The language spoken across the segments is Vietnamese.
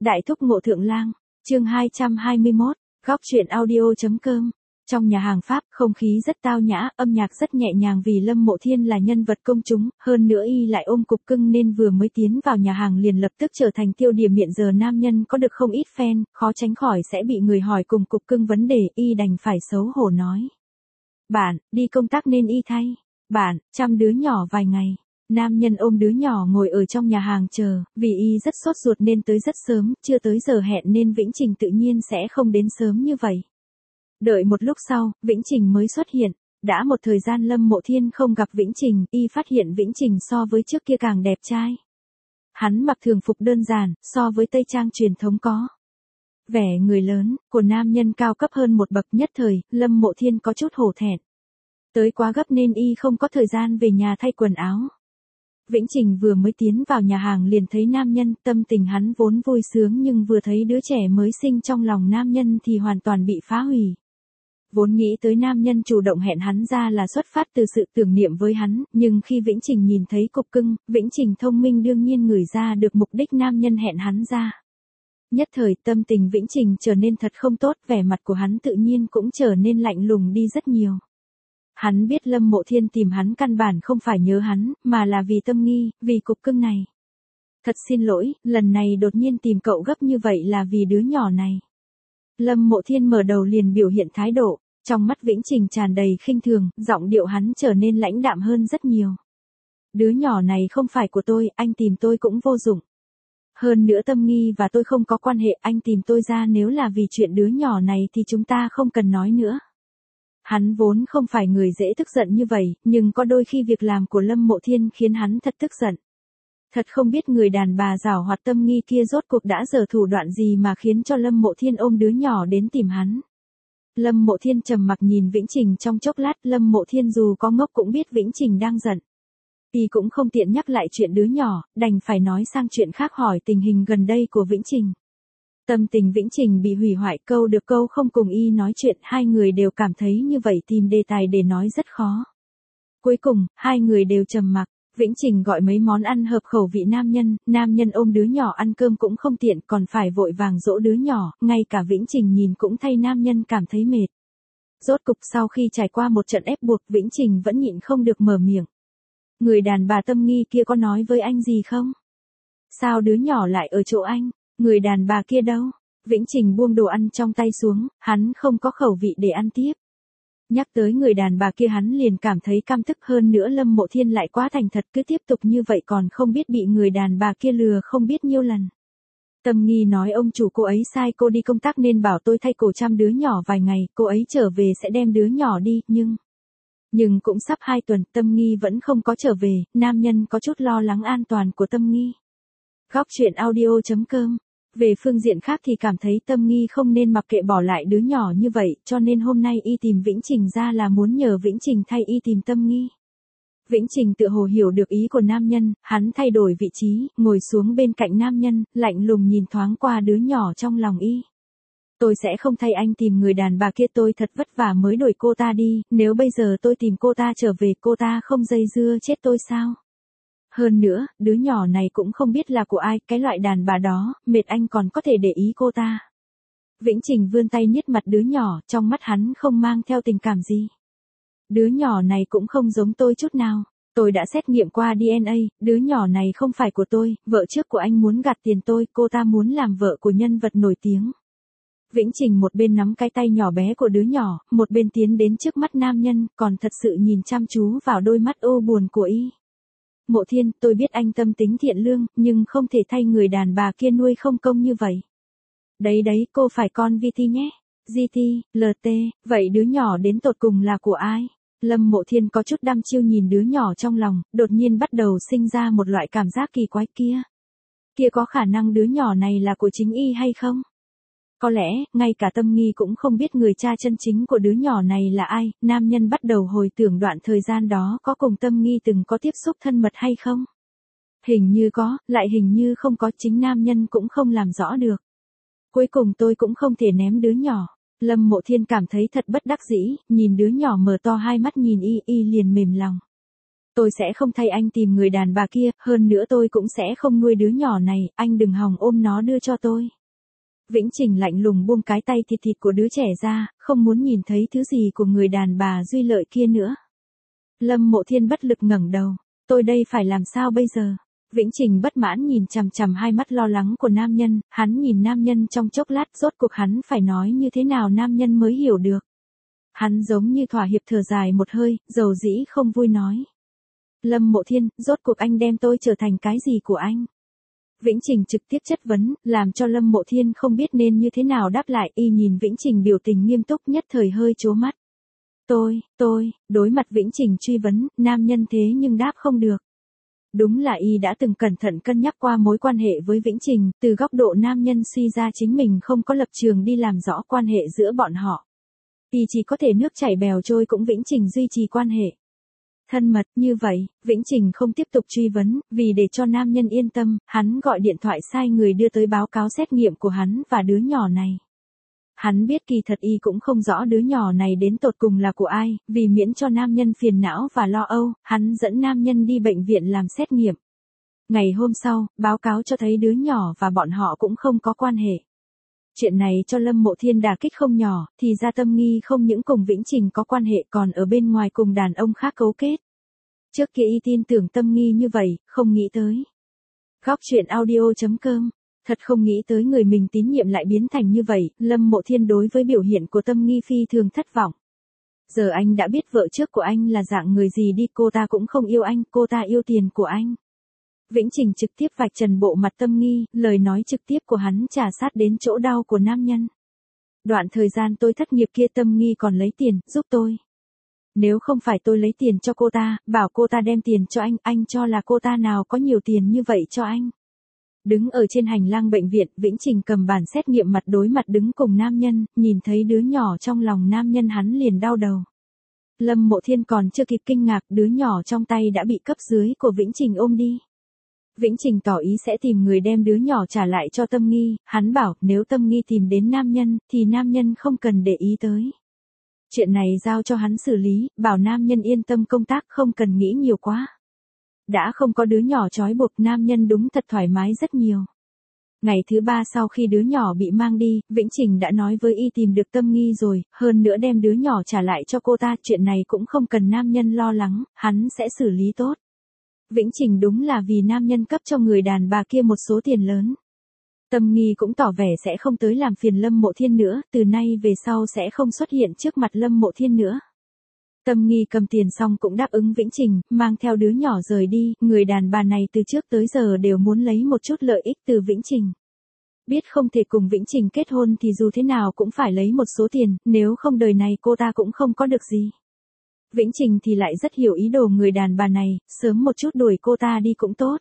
Đại thúc Ngộ Thượng Lang, chương 221, góc truyện audio.com. Trong nhà hàng Pháp, không khí rất tao nhã, âm nhạc rất nhẹ nhàng vì Lâm Mộ Thiên là nhân vật công chúng, hơn nữa y lại ôm cục cưng nên vừa mới tiến vào nhà hàng liền lập tức trở thành tiêu điểm hiện giờ nam nhân có được không ít fan, khó tránh khỏi sẽ bị người hỏi cùng cục cưng vấn đề, y đành phải xấu hổ nói. Bạn, đi công tác nên y thay. Bạn, chăm đứa nhỏ vài ngày. Nam nhân ôm đứa nhỏ ngồi ở trong nhà hàng chờ, vì y rất sốt ruột nên tới rất sớm, chưa tới giờ hẹn nên Vĩnh Trình tự nhiên sẽ không đến sớm như vậy. Đợi một lúc sau, Vĩnh Trình mới xuất hiện. Đã một thời gian Lâm Mộ Thiên không gặp Vĩnh Trình, y phát hiện Vĩnh Trình so với trước kia càng đẹp trai. Hắn mặc thường phục đơn giản, so với tây trang truyền thống có vẻ người lớn, của nam nhân cao cấp hơn một bậc nhất thời, Lâm Mộ Thiên có chút hổ thẹn. Tới quá gấp nên y không có thời gian về nhà thay quần áo. Vĩnh Trình vừa mới tiến vào nhà hàng liền thấy nam nhân, tâm tình hắn vốn vui sướng nhưng vừa thấy đứa trẻ mới sinh trong lòng nam nhân thì hoàn toàn bị phá hủy. Vốn nghĩ tới nam nhân chủ động hẹn hắn ra là xuất phát từ sự tưởng niệm với hắn, nhưng khi Vĩnh Trình nhìn thấy cục cưng, Vĩnh Trình thông minh đương nhiên ngửi ra được mục đích nam nhân hẹn hắn ra. Nhất thời tâm tình Vĩnh Trình trở nên thật không tốt, vẻ mặt của hắn tự nhiên cũng trở nên lạnh lùng đi rất nhiều. Hắn biết Lâm Mộ Thiên tìm hắn căn bản không phải nhớ hắn, mà là vì tâm nghi, vì cục cưng này. Thật xin lỗi, lần này đột nhiên tìm cậu gấp như vậy là vì đứa nhỏ này. Lâm Mộ Thiên mở đầu liền biểu hiện thái độ, trong mắt Vĩnh Trình tràn đầy khinh thường, giọng điệu hắn trở nên lãnh đạm hơn rất nhiều. Đứa nhỏ này không phải của tôi, anh tìm tôi cũng vô dụng. Hơn nữa tâm nghi và tôi không có quan hệ, anh tìm tôi ra nếu là vì chuyện đứa nhỏ này thì chúng ta không cần nói nữa. Hắn vốn không phải người dễ tức giận như vậy, nhưng có đôi khi việc làm của Lâm Mộ Thiên khiến hắn thật tức giận. Thật không biết người đàn bà giảo hoạt tâm nghi kia rốt cuộc đã giở thủ đoạn gì mà khiến cho Lâm Mộ Thiên ôm đứa nhỏ đến tìm hắn. Lâm Mộ Thiên trầm mặc nhìn Vĩnh Trình trong chốc lát, Lâm Mộ Thiên dù có ngốc cũng biết Vĩnh Trình đang giận. Y cũng không tiện nhắc lại chuyện đứa nhỏ, đành phải nói sang chuyện khác hỏi tình hình gần đây của Vĩnh Trình. Tâm tình Vĩnh Trình bị hủy hoại, câu được câu không cùng y nói chuyện, hai người đều cảm thấy như vậy tìm đề tài để nói rất khó. Cuối cùng, hai người đều trầm mặc. Vĩnh Trình gọi mấy món ăn hợp khẩu vị nam nhân ôm đứa nhỏ ăn cơm cũng không tiện còn phải vội vàng dỗ đứa nhỏ, ngay cả Vĩnh Trình nhìn cũng thay nam nhân cảm thấy mệt. Rốt cục sau khi trải qua một trận ép buộc Vĩnh Trình vẫn nhịn không được mở miệng. Người đàn bà tâm nghi kia có nói với anh gì không? Sao đứa nhỏ lại ở chỗ anh? Người đàn bà kia đâu? Vĩnh Trình buông đồ ăn trong tay xuống, hắn không có khẩu vị để ăn tiếp. Nhắc tới người đàn bà kia hắn liền cảm thấy căm tức, hơn nữa Lâm Mộ Thiên lại quá thành thật, cứ tiếp tục như vậy còn không biết bị người đàn bà kia lừa không biết nhiêu lần. Tâm nghi nói ông chủ cô ấy sai cô đi công tác nên bảo tôi thay cô chăm đứa nhỏ vài ngày, cô ấy trở về sẽ đem đứa nhỏ đi, nhưng cũng sắp 2 tuần, Tâm nghi vẫn không có trở về, nam nhân có chút lo lắng an toàn của Tâm nghi. Góc truyện audio.com. Về phương diện khác thì cảm thấy Tâm nghi không nên mặc kệ bỏ lại đứa nhỏ như vậy, cho nên hôm nay y tìm Vĩnh Trình ra là muốn nhờ Vĩnh Trình thay y tìm Tâm nghi. Vĩnh Trình tự hồ hiểu được ý của nam nhân, hắn thay đổi vị trí, ngồi xuống bên cạnh nam nhân, lạnh lùng nhìn thoáng qua đứa nhỏ trong lòng y. Tôi sẽ không thay anh tìm người đàn bà kia, tôi thật vất vả mới đuổi cô ta đi, nếu bây giờ tôi tìm cô ta trở về cô ta không dây dưa chết tôi sao? Hơn nữa, đứa nhỏ này cũng không biết là của ai, cái loại đàn bà đó, mệt anh còn có thể để ý cô ta. Vĩnh Trình vươn tay niết mặt đứa nhỏ, trong mắt hắn không mang theo tình cảm gì. Đứa nhỏ này cũng không giống tôi chút nào. Tôi đã xét nghiệm qua DNA, đứa nhỏ này không phải của tôi, vợ trước của anh muốn gạt tiền tôi, cô ta muốn làm vợ của nhân vật nổi tiếng. Vĩnh Trình một bên nắm cái tay nhỏ bé của đứa nhỏ, một bên tiến đến trước mắt nam nhân, còn thật sự nhìn chăm chú vào đôi mắt u buồn của y. Mộ Thiên, tôi biết anh tâm tính thiện lương, nhưng không thể thay người đàn bà kia nuôi không công như vậy. Đấy, cô phải con VT nhé. GT, LT, vậy đứa nhỏ đến tột cùng là của ai? Lâm Mộ Thiên có chút đăm chiêu nhìn đứa nhỏ trong lòng, đột nhiên bắt đầu sinh ra một loại cảm giác kỳ quái kia. Kia có khả năng đứa nhỏ này là của chính y hay không? Có lẽ, ngay cả Tâm nghi cũng không biết người cha chân chính của đứa nhỏ này là ai, nam nhân bắt đầu hồi tưởng đoạn thời gian đó có cùng Tâm nghi từng có tiếp xúc thân mật hay không? Hình như có, lại hình như không có, chính nam nhân cũng không làm rõ được. Cuối cùng tôi cũng không thể ném đứa nhỏ. Lâm Mộ Thiên cảm thấy thật bất đắc dĩ, nhìn đứa nhỏ mở to hai mắt nhìn y liền mềm lòng. Tôi sẽ không thay anh tìm người đàn bà kia, hơn nữa tôi cũng sẽ không nuôi đứa nhỏ này, anh đừng hòng ôm nó đưa cho tôi. Vĩnh Trình lạnh lùng buông cái tay thịt thịt của đứa trẻ ra, không muốn nhìn thấy thứ gì của người đàn bà Duy Lợi kia nữa. Lâm Mộ Thiên bất lực ngẩng đầu, tôi đây phải làm sao bây giờ? Vĩnh Trình bất mãn nhìn chằm chằm hai mắt lo lắng của nam nhân, hắn nhìn nam nhân trong chốc lát, rốt cuộc hắn phải nói như thế nào nam nhân mới hiểu được. Hắn giống như thỏa hiệp thở dài một hơi, dầu dĩ không vui nói. Lâm Mộ Thiên, rốt cuộc anh đem tôi trở thành cái gì của anh? Vĩnh Trình trực tiếp chất vấn, làm cho Lâm Mộ Thiên không biết nên như thế nào đáp lại, y nhìn Vĩnh Trình biểu tình nghiêm túc nhất thời hơi trố mắt. Đối mặt Vĩnh Trình truy vấn, nam nhân thế nhưng đáp không được. Đúng là y đã từng cẩn thận cân nhắc qua mối quan hệ với Vĩnh Trình, từ góc độ nam nhân suy ra chính mình không có lập trường đi làm rõ quan hệ giữa bọn họ. Y chỉ có thể nước chảy bèo trôi cũng Vĩnh Trình duy trì quan hệ thân mật. Như vậy, Vĩnh Trình không tiếp tục truy vấn, vì để cho nam nhân yên tâm, hắn gọi điện thoại sai người đưa tới báo cáo xét nghiệm của hắn và đứa nhỏ này. Hắn biết kỳ thật y cũng không rõ đứa nhỏ này đến tột cùng là của ai, vì miễn cho nam nhân phiền não và lo âu, hắn dẫn nam nhân đi bệnh viện làm xét nghiệm. Ngày hôm sau, báo cáo cho thấy đứa nhỏ và bọn họ cũng không có quan hệ. Chuyện này cho Lâm Mộ Thiên đả kích không nhỏ, thì ra Tâm Nghi không những cùng Vĩnh Trình có quan hệ còn ở bên ngoài cùng đàn ông khác cấu kết. Trước kia y tin tưởng Tâm Nghi như vậy, không nghĩ tới. Góc truyện audio.com, thật không nghĩ tới người mình tín nhiệm lại biến thành như vậy, Lâm Mộ Thiên đối với biểu hiện của Tâm Nghi phi thường thất vọng. Giờ anh đã biết vợ trước của anh là dạng người gì đi, cô ta cũng không yêu anh, cô ta yêu tiền của anh. Vĩnh Trình trực tiếp vạch trần bộ mặt Tâm Nghi, lời nói trực tiếp của hắn trà sát đến chỗ đau của nam nhân. Đoạn thời gian tôi thất nghiệp kia Tâm Nghi còn lấy tiền, giúp tôi. Nếu không phải tôi lấy tiền cho cô ta, bảo cô ta đem tiền cho anh cho là cô ta nào có nhiều tiền như vậy cho anh. Đứng ở trên hành lang bệnh viện, Vĩnh Trình cầm bản xét nghiệm mặt đối mặt đứng cùng nam nhân, nhìn thấy đứa nhỏ trong lòng nam nhân hắn liền đau đầu. Lâm Mộ Thiên còn chưa kịp kinh ngạc, đứa nhỏ trong tay đã bị cấp dưới của Vĩnh Trình ôm đi. Vĩnh Trình tỏ ý sẽ tìm người đem đứa nhỏ trả lại cho Tâm Nghi, hắn bảo nếu Tâm Nghi tìm đến nam nhân, thì nam nhân không cần để ý tới. Chuyện này giao cho hắn xử lý, bảo nam nhân yên tâm công tác không cần nghĩ nhiều quá. Đã không có đứa nhỏ trói buộc, nam nhân đúng thật thoải mái rất nhiều. Ngày thứ 3 sau khi đứa nhỏ bị mang đi, Vĩnh Trình đã nói với y tìm được Tâm Nghi rồi, hơn nữa đem đứa nhỏ trả lại cho cô ta, chuyện này cũng không cần nam nhân lo lắng, hắn sẽ xử lý tốt. Vĩnh Trình đúng là vì nam nhân cấp cho người đàn bà kia một số tiền lớn. Tâm Nghi cũng tỏ vẻ sẽ không tới làm phiền Lâm Mộ Thiên nữa, từ nay về sau sẽ không xuất hiện trước mặt Lâm Mộ Thiên nữa. Tâm Nghi cầm tiền xong cũng đáp ứng Vĩnh Trình, mang theo đứa nhỏ rời đi, người đàn bà này từ trước tới giờ đều muốn lấy một chút lợi ích từ Vĩnh Trình. Biết không thể cùng Vĩnh Trình kết hôn thì dù thế nào cũng phải lấy một số tiền, nếu không đời này cô ta cũng không có được gì. Vĩnh Trình thì lại rất hiểu ý đồ người đàn bà này, sớm một chút đuổi cô ta đi cũng tốt.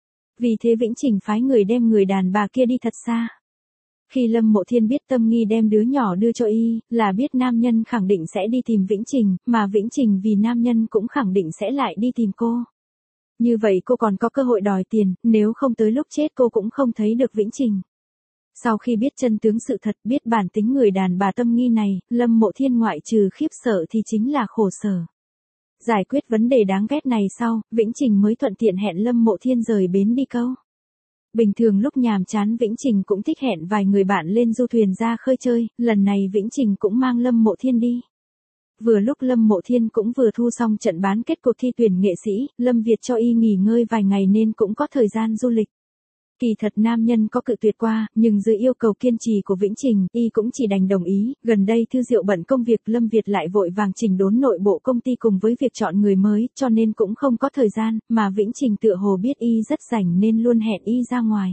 Vì thế Vĩnh Trình phái người đem người đàn bà kia đi thật xa. Khi Lâm Mộ Thiên biết Tâm Nghi đem đứa nhỏ đưa cho y, là biết nam nhân khẳng định sẽ đi tìm Vĩnh Trình, mà Vĩnh Trình vì nam nhân cũng khẳng định sẽ lại đi tìm cô. Như vậy cô còn có cơ hội đòi tiền, nếu không tới lúc chết cô cũng không thấy được Vĩnh Trình. Sau khi biết chân tướng sự thật, biết bản tính người đàn bà Tâm Nghi này, Lâm Mộ Thiên ngoại trừ khiếp sợ thì chính là khổ sở. Giải quyết vấn đề đáng ghét này sau, Vĩnh Trình mới thuận tiện hẹn Lâm Mộ Thiên rời bến đi câu. Bình thường lúc nhàm chán Vĩnh Trình cũng thích hẹn vài người bạn lên du thuyền ra khơi chơi, lần này Vĩnh Trình cũng mang Lâm Mộ Thiên đi. Vừa lúc Lâm Mộ Thiên cũng vừa thu xong trận bán kết cuộc thi tuyển nghệ sĩ, Lâm Việt cho y nghỉ ngơi vài ngày nên cũng có thời gian du lịch. Kỳ thật nam nhân có cự tuyệt qua, nhưng dưới yêu cầu kiên trì của Vĩnh Trình, y cũng chỉ đành đồng ý. Gần đây Thư Diệu bận công việc, Lâm Việt lại vội vàng chỉnh đốn nội bộ công ty cùng với việc chọn người mới, cho nên cũng không có thời gian, mà Vĩnh Trình tựa hồ biết y rất rảnh nên luôn hẹn y ra ngoài.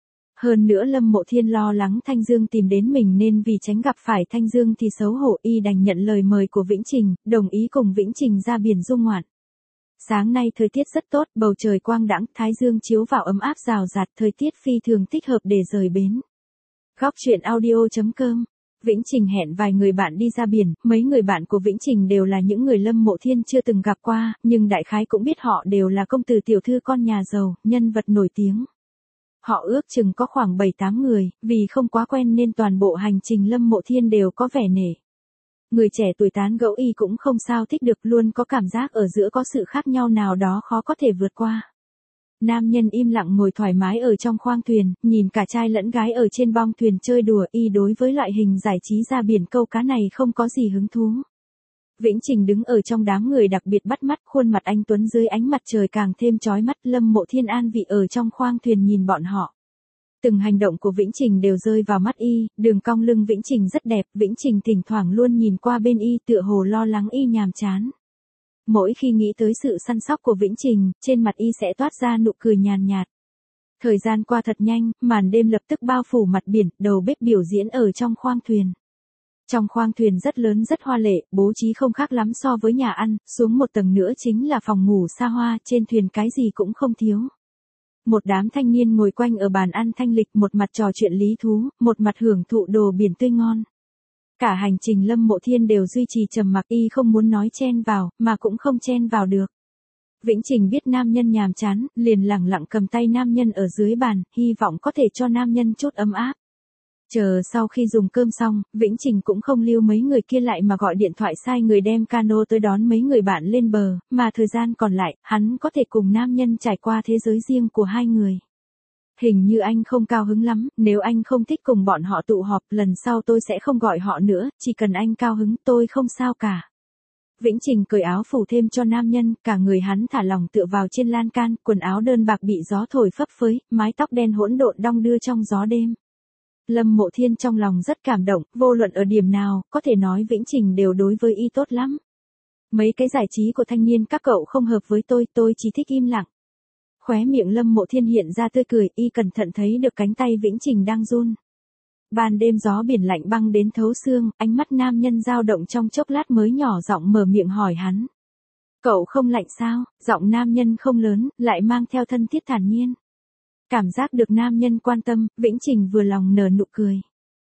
Hơn nữa Lâm Mộ Thiên lo lắng Thanh Dương tìm đến mình nên vì tránh gặp phải Thanh Dương thì xấu hổ, y đành nhận lời mời của Vĩnh Trình, đồng ý cùng Vĩnh Trình ra biển du ngoạn. Sáng nay thời tiết rất tốt, bầu trời quang đãng, thái dương chiếu vào ấm áp rào rạt, thời tiết phi thường thích hợp để rời bến. Góc truyện audio.com, Vĩnh Trình hẹn vài người bạn đi ra biển, mấy người bạn của Vĩnh Trình đều là những người Lâm Mộ Thiên chưa từng gặp qua, nhưng đại khái cũng biết họ đều là công tử tiểu thư con nhà giàu, nhân vật nổi tiếng. Họ ước chừng có khoảng 7-8 người, vì không quá quen nên toàn bộ hành trình Lâm Mộ Thiên đều có vẻ nể. Người trẻ tuổi tán gẫu y cũng không sao thích được, luôn có cảm giác ở giữa có sự khác nhau nào đó khó có thể vượt qua. Nam nhân im lặng ngồi thoải mái ở trong khoang thuyền, nhìn cả trai lẫn gái ở trên bong thuyền chơi đùa, y đối với loại hình giải trí ra biển câu cá này không có gì hứng thú. Vĩnh Trình đứng ở trong đám người đặc biệt bắt mắt, khuôn mặt anh tuấn dưới ánh mặt trời càng thêm chói mắt. Lâm Mộ Thiên an vị ở trong khoang thuyền nhìn bọn họ. Từng hành động của Vĩnh Trình đều rơi vào mắt y, đường cong lưng Vĩnh Trình rất đẹp, Vĩnh Trình thỉnh thoảng luôn nhìn qua bên y tựa hồ lo lắng y nhàm chán. Mỗi khi nghĩ tới sự săn sóc của Vĩnh Trình, trên mặt y sẽ toát ra nụ cười nhàn nhạt. Thời gian qua thật nhanh, màn đêm lập tức bao phủ mặt biển, đầu bếp biểu diễn ở trong khoang thuyền. Trong khoang thuyền rất lớn rất hoa lệ, bố trí không khác lắm so với nhà ăn, xuống một tầng nữa chính là phòng ngủ xa hoa, trên thuyền cái gì cũng không thiếu. Một đám thanh niên ngồi quanh ở bàn ăn thanh lịch, một mặt trò chuyện lý thú, một mặt hưởng thụ đồ biển tươi ngon. Cả hành trình Lâm Mộ Thiên đều duy trì trầm mặc, y không muốn nói chen vào, mà cũng không chen vào được. Vĩnh Trình biết nam nhân nhàm chán, liền lẳng lặng cầm tay nam nhân ở dưới bàn, hy vọng có thể cho nam nhân chút ấm áp. Chờ sau khi dùng cơm xong, Vĩnh Trình cũng không lưu mấy người kia lại mà gọi điện thoại sai người đem cano tới đón mấy người bạn lên bờ, mà thời gian còn lại, hắn có thể cùng nam nhân trải qua thế giới riêng của hai người. Hình như anh không cao hứng lắm, nếu anh không thích cùng bọn họ tụ họp, lần sau tôi sẽ không gọi họ nữa, chỉ cần anh cao hứng tôi không sao cả. Vĩnh Trình cởi áo phủ thêm cho nam nhân, cả người hắn thả lỏng tựa vào trên lan can, quần áo đơn bạc bị gió thổi phấp phới, mái tóc đen hỗn độn đong đưa trong gió đêm. Lâm Mộ Thiên trong lòng rất cảm động, vô luận ở điểm nào, có thể nói Vĩnh Trình đều đối với y tốt lắm. Mấy cái giải trí của thanh niên các cậu không hợp với tôi chỉ thích im lặng. Khóe miệng Lâm Mộ Thiên hiện ra tươi cười, y cẩn thận thấy được cánh tay Vĩnh Trình đang run. Ban đêm gió biển lạnh băng đến thấu xương, ánh mắt nam nhân dao động trong chốc lát mới nhỏ giọng mở miệng hỏi hắn. Cậu không lạnh sao? Giọng nam nhân không lớn, lại mang theo thân thiết thản nhiên. Cảm giác được nam nhân quan tâm, Vĩnh Trình vừa lòng nở nụ cười.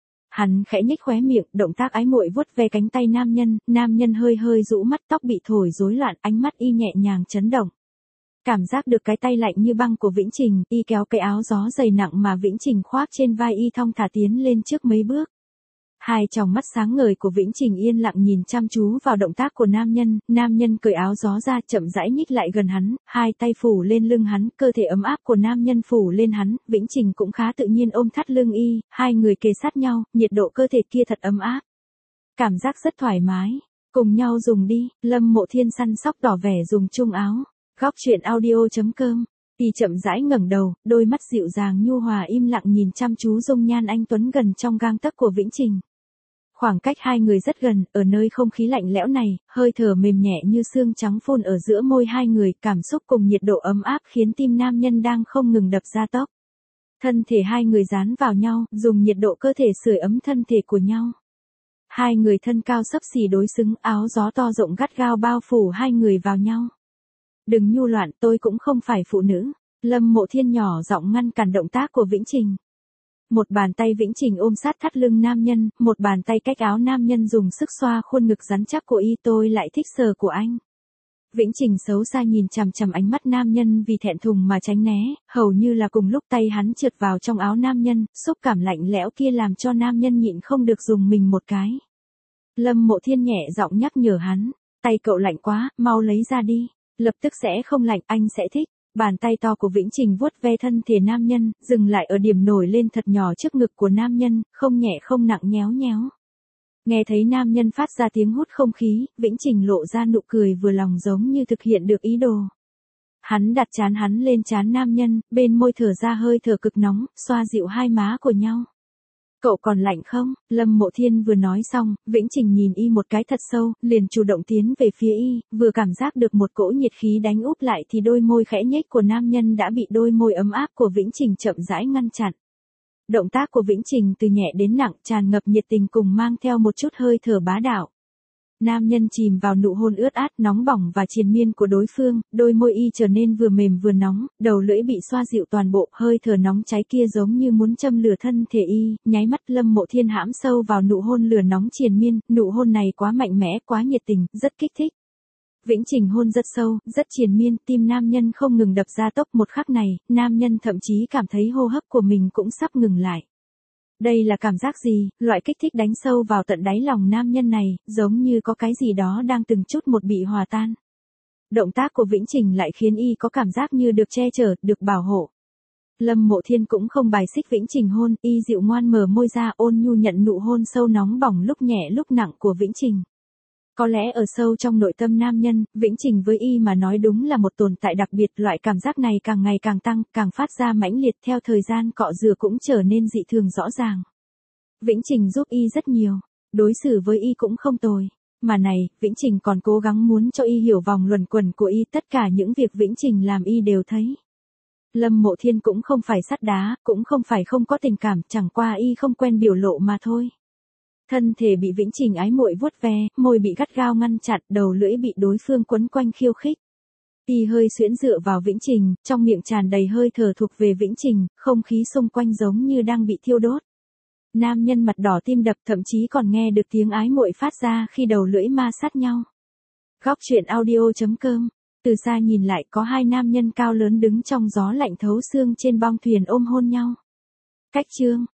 Hắn khẽ nhếch khóe miệng, động tác ái muội vuốt ve cánh tay nam nhân hơi hơi rũ mắt, tóc bị thổi rối loạn, ánh mắt y nhẹ nhàng chấn động. Cảm giác được cái tay lạnh như băng của Vĩnh Trình, y kéo cái áo gió dày nặng mà Vĩnh Trình khoác trên vai y thong thả tiến lên trước mấy bước. Hai tròng mắt sáng ngời của Vĩnh Trình yên lặng nhìn chăm chú vào động tác của nam nhân cởi áo gió ra chậm rãi nhích lại gần hắn, hai tay phủ lên lưng hắn, cơ thể ấm áp của nam nhân phủ lên hắn, Vĩnh Trình cũng khá tự nhiên ôm thắt lưng y, hai người kề sát nhau, nhiệt độ cơ thể kia thật ấm áp. Cảm giác rất thoải mái, cùng nhau dùng đi, Lâm Mộ Thiên săn sóc tỏ vẻ dùng chung áo. Góc truyện audio.com. Y chậm rãi ngẩng đầu, đôi mắt dịu dàng nhu hòa im lặng nhìn chăm chú dung nhan anh tuấn gần trong gang tấc của Vĩnh Trình. Khoảng cách hai người rất gần, ở nơi không khí lạnh lẽo này, hơi thở mềm nhẹ như sương trắng phun ở giữa môi hai người, cảm xúc cùng nhiệt độ ấm áp khiến tim nam nhân đang không ngừng đập ra tốc. Thân thể hai người dán vào nhau, dùng nhiệt độ cơ thể sưởi ấm thân thể của nhau. Hai người thân cao xấp xỉ đối xứng, áo gió to rộng gắt gao bao phủ hai người vào nhau. Đừng nhu loạn, tôi cũng không phải phụ nữ. Lâm Mộ Thiên nhỏ giọng ngăn cản động tác của Vĩnh Trình. Một bàn tay Vĩnh Trình ôm sát thắt lưng nam nhân, một bàn tay cách áo nam nhân dùng sức xoa khuôn ngực rắn chắc của y, tôi lại thích sờ của anh. Vĩnh Trình xấu xa nhìn chằm chằm ánh mắt nam nhân vì thẹn thùng mà tránh né, hầu như là cùng lúc tay hắn trượt vào trong áo nam nhân, xúc cảm lạnh lẽo kia làm cho nam nhân nhịn không được dùng mình một cái. Lâm Mộ Thiên nhẹ giọng nhắc nhở hắn, tay cậu lạnh quá, mau lấy ra đi. Lập tức sẽ không lạnh, anh sẽ thích. Bàn tay to của Vĩnh Trình vuốt ve thân thể nam nhân, dừng lại ở điểm nổi lên thật nhỏ trước ngực của nam nhân, không nhẹ không nặng nhéo nhéo. Nghe thấy nam nhân phát ra tiếng hút không khí, Vĩnh Trình lộ ra nụ cười vừa lòng giống như thực hiện được ý đồ. Hắn đặt trán hắn lên trán nam nhân, bên môi thở ra hơi thở cực nóng, xoa dịu hai má của nhau. Cậu còn lạnh không? Lâm Mộ Thiên vừa nói xong, Vĩnh Trình nhìn y một cái thật sâu, liền chủ động tiến về phía y, vừa cảm giác được một cỗ nhiệt khí đánh úp lại thì đôi môi khẽ nhếch của nam nhân đã bị đôi môi ấm áp của Vĩnh Trình chậm rãi ngăn chặn. Động tác của Vĩnh Trình từ nhẹ đến nặng, tràn ngập nhiệt tình cùng mang theo một chút hơi thở bá đạo. Nam nhân chìm vào nụ hôn ướt át, nóng bỏng và triền miên của đối phương, đôi môi y trở nên vừa mềm vừa nóng, đầu lưỡi bị xoa dịu toàn bộ, hơi thở nóng cháy kia giống như muốn châm lửa thân thể y, nháy mắt Lâm Mộ Thiên hãm sâu vào nụ hôn lửa nóng triền miên, nụ hôn này quá mạnh mẽ, quá nhiệt tình, rất kích thích. Vĩnh Trình hôn rất sâu, rất triền miên, tim nam nhân không ngừng đập ra tốc, một khắc này, nam nhân thậm chí cảm thấy hô hấp của mình cũng sắp ngừng lại. Đây là cảm giác gì, loại kích thích đánh sâu vào tận đáy lòng nam nhân này, giống như có cái gì đó đang từng chút một bị hòa tan. Động tác của Vĩnh Trình lại khiến y có cảm giác như được che chở, được bảo hộ. Lâm Mộ Thiên cũng không bài xích Vĩnh Trình hôn, y dịu ngoan mở môi ra ôn nhu nhận nụ hôn sâu nóng bỏng lúc nhẹ lúc nặng của Vĩnh Trình. Có lẽ ở sâu trong nội tâm nam nhân, Vĩnh Trình với y mà nói đúng là một tồn tại đặc biệt, loại cảm giác này càng ngày càng tăng, càng phát ra mãnh liệt theo thời gian cọ rửa cũng trở nên dị thường rõ ràng. Vĩnh Trình giúp y rất nhiều, đối xử với y cũng không tồi. Mà này, Vĩnh Trình còn cố gắng muốn cho y hiểu vòng luẩn quẩn của y, tất cả những việc Vĩnh Trình làm y đều thấy. Lâm Mộ Thiên cũng không phải sắt đá, cũng không phải không có tình cảm, chẳng qua y không quen biểu lộ mà thôi. Thân thể bị Vĩnh Trình ái muội vuốt ve, môi bị gắt gao ngăn chặn, đầu lưỡi bị đối phương quấn quanh khiêu khích. Y hơi xuyễn dựa vào Vĩnh Trình, trong miệng tràn đầy hơi thở thuộc về Vĩnh Trình, không khí xung quanh giống như đang bị thiêu đốt. Nam nhân mặt đỏ tim đập, thậm chí còn nghe được tiếng ái muội phát ra khi đầu lưỡi ma sát nhau. Góc truyện audio.com. Từ xa nhìn lại có hai nam nhân cao lớn đứng trong gió lạnh thấu xương trên bong thuyền ôm hôn nhau. Cách chương